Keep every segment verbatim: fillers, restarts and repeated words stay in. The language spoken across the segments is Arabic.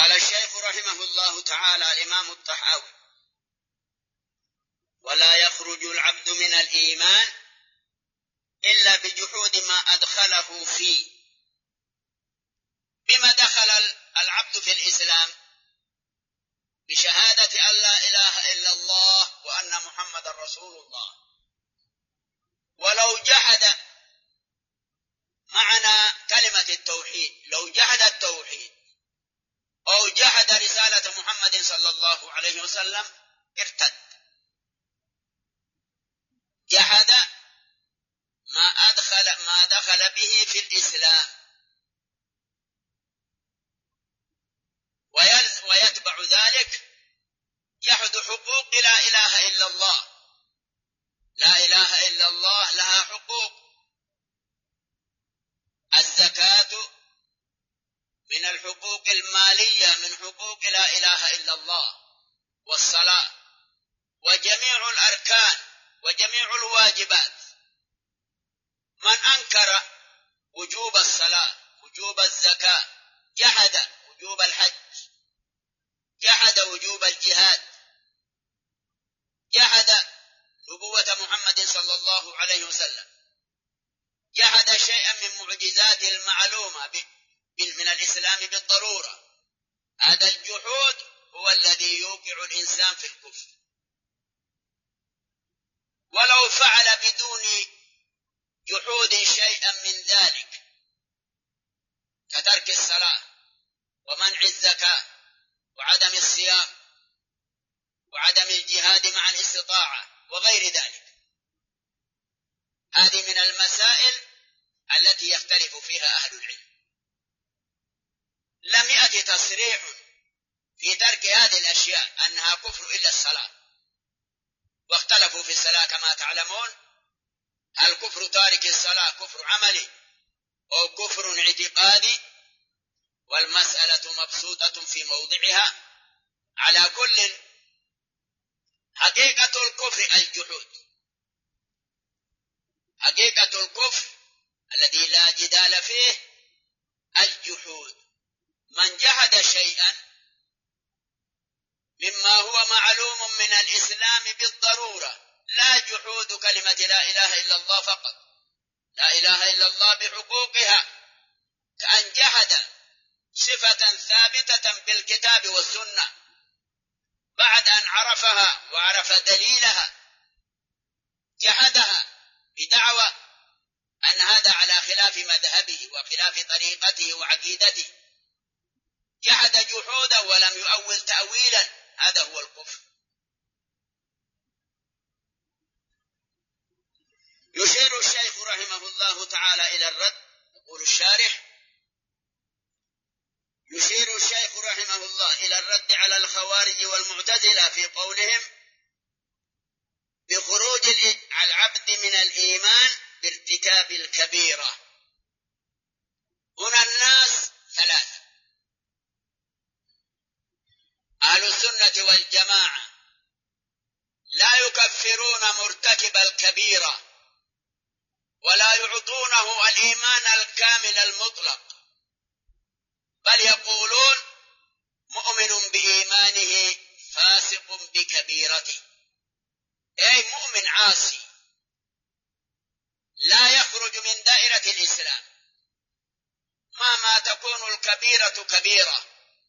قال الشيخ رحمه الله تعالى الإمام الطحاوي: ولا يخرج العبد من الإيمان إلا بجحود ما أدخله فيه. بما دخل العبد في الإسلام؟ بشهادة أن لا إله إلا الله وأن محمد رسول الله. ولو جحد معنى كلمة التوحيد، لو جحد التوحيد أو جحد رسالة محمد صلى الله عليه وسلم ارتد. جحد ما أدخل ما دخل به في الإسلام، ويتبع ذلك جحد حقوق لا إله إلا الله. لا إله إلا الله لها حقوق: الزكاة من الحقوق المالية من حقوق لا إله إلا الله، والصلاة، وجميع الأركان وجميع الواجبات. من أنكر وجوب الصلاة، وجوب الزكاة، جحد وجوب الحج، جحد وجوب الجهاد، جحد نبوة محمد صلى الله عليه وسلم، جحد شيئا من معجزات المعلومة من الإسلام بالضرورة. هذا الجحود هو الذي يوقع الإنسان في الكفر. ولو فعل بدون جحود شيئا من ذلك كترك الصلاة ومنع الزكاة وعدم الصيام وعدم الجهاد مع الاستطاعة وغير ذلك، هذه من المسائل التي يختلف فيها أهل العلم. لم يأتي تصريح في ترك هذه الأشياء أنها كفر إلا الصلاة، واختلفوا في الصلاة كما تعلمون: هل كفر تارك الصلاة كفر عملي أو كفر اعتقادي؟ والمسألة مبسوطة في موضعها. على كل، حقيقة الكفر الجحود، حقيقة الكفر الذي لا جدال فيه الجحود. من جحد شيئا مما هو معلوم من الإسلام بالضرورة، لا جحود كلمة لا إله إلا الله فقط، لا إله إلا الله بحقوقها، كأن جحد صفة ثابتة بالكتاب والسنة بعد أن عرفها وعرف دليلها، جحدها بدعوى أن هذا على خلاف مذهبه وخلاف طريقته وعقيدته، جحد جحودا ولم يؤول تأويلا، هذا هو الكفر. يشير الشيخ رحمه الله تعالى إلى الرد. يقول الشارح: يشير الشيخ رحمه الله إلى الرد على الخوارج والمعتزلة في قولهم بخروج العبد من الإيمان بارتكاب الكبيرة. هنا الناس ثلاثة: أهل السنة والجماعة لا يكفرون مرتكب الكبيرة ولا يعطونه الإيمان الكامل المطلق، بل يقولون مؤمن بإيمانه فاسق بكبيرته، أي مؤمن عاصي لا يخرج من دائرة الإسلام مهما تكون الكبيرة كبيرة.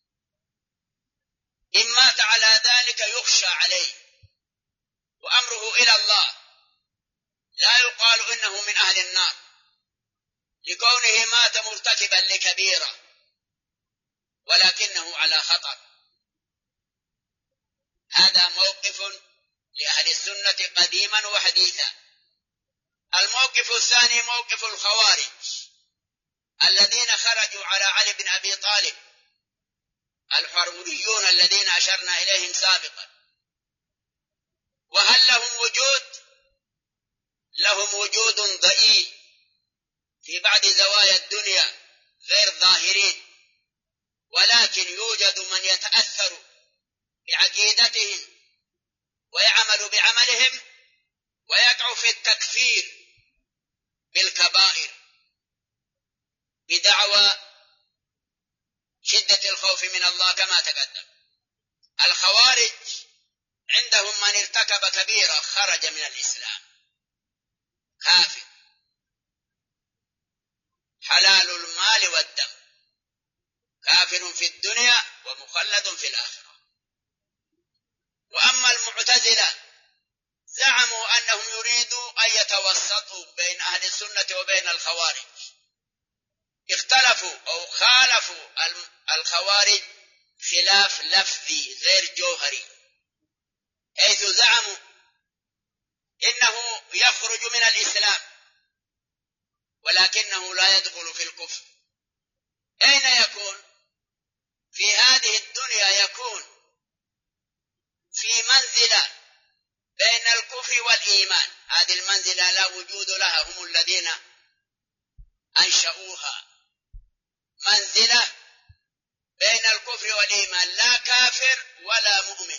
إن مات على ذلك يخشى عليه وأمره إلى الله، لا يقال إنه من أهل النار لكونه مات مرتكبا لكبيرة، ولكنه على خطر. هذا موقف لأهل السنة قديما وحديثا. الموقف الثاني موقف الخوارج الذين خرجوا على علي بن أبي طالب، الحروريون الذين أشرنا إليهم سابقا. وهل لهم وجود؟ لهم وجود ضئيل في بعض زوايا الدنيا غير ظاهرين، ولكن يوجد من يتأثر بعقيدتهم ويعمل بعملهم ويقع في التكفير بالكبائر بدعوى شدة الخوف الخوف من الله كما تقدم. الخوارج عندهم من ارتكب كبيرة خرج من الإسلام كافر، حلال المال والدم، كافر في الدنيا ومخلد في الآخرة. وأما المعتزلة زعموا أنهم يريدوا أن يتوسطوا بين أهل السنة وبين الخوارج، اختلفوا أو خالفوا الخوارج خلاف لفظي غير جوهري، حيث زعموا إنه يخرج من الإسلام ولكنه لا يدخل في الكفر. أين يكون؟ في هذه الدنيا يكون في منزلة بين الكفر والإيمان، هذه المنزلة لا وجود لها، هم الذين أنشأوها، منزلة بين الكفر والإيمان، لا كافر ولا مؤمن،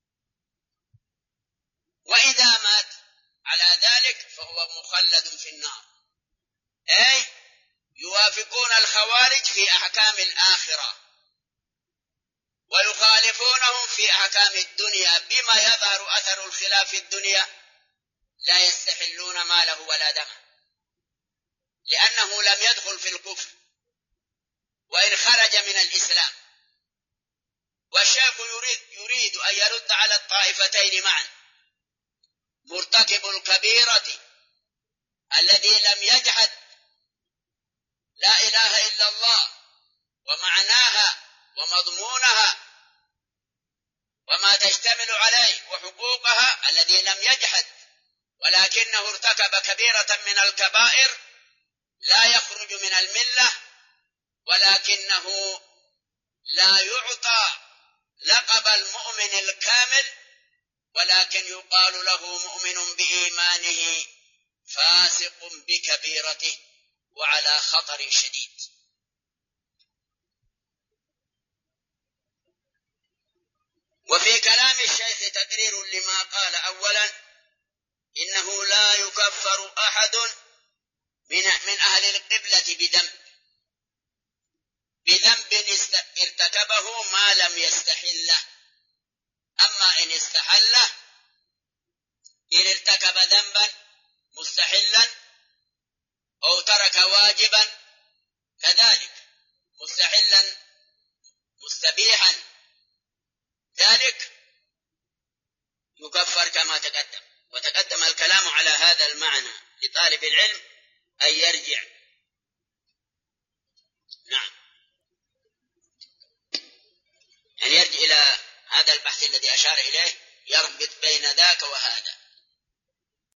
وإذا مات على ذلك فهو مخلد في النار. أي يوافقون الخوارج في أحكام الآخرة ويخالفونهم في أحكام الدنيا، بما يظهر أثر الخلاف في الدنيا لا يستحلون ماله ولا دمه، لأنه لم يدخل في الكفر وإن خرج من الإسلام. والشيخ يريد, يريد أن يرد على الطائفتين معا، مرتكب الكبيرة الذي لم يجحد لا إله إلا الله ومعناها ومضمونها وما تشتمل عليه وحقوقها، الذي لم يجحد ولكنه ارتكب كبيرة من الكبائر، لا يخرج من الملة، ولكنه لا يعطى لقب المؤمن الكامل، ولكن يقال له مؤمن بإيمانه فاسق بكبيرته وعلى خطر شديد. وفي كلام الشيخ تقرير لما قال. أولا، إنه لا يكفر أحد من من أهل القبلة بذنب بذنب ارتكبه ما لم يستحله. أما إن استحله، إن ارتكب ذنبا مستحلا أو ترك واجبا كذلك مستحلا مستبيحا، ذلك يكفر كما تقدم. وتقدم الكلام على هذا المعنى لطالب العلم أن يرجع. نعم، يعني يرجع إلى هذا البحث الذي أشار إليه، يربط بين ذاك وهذا.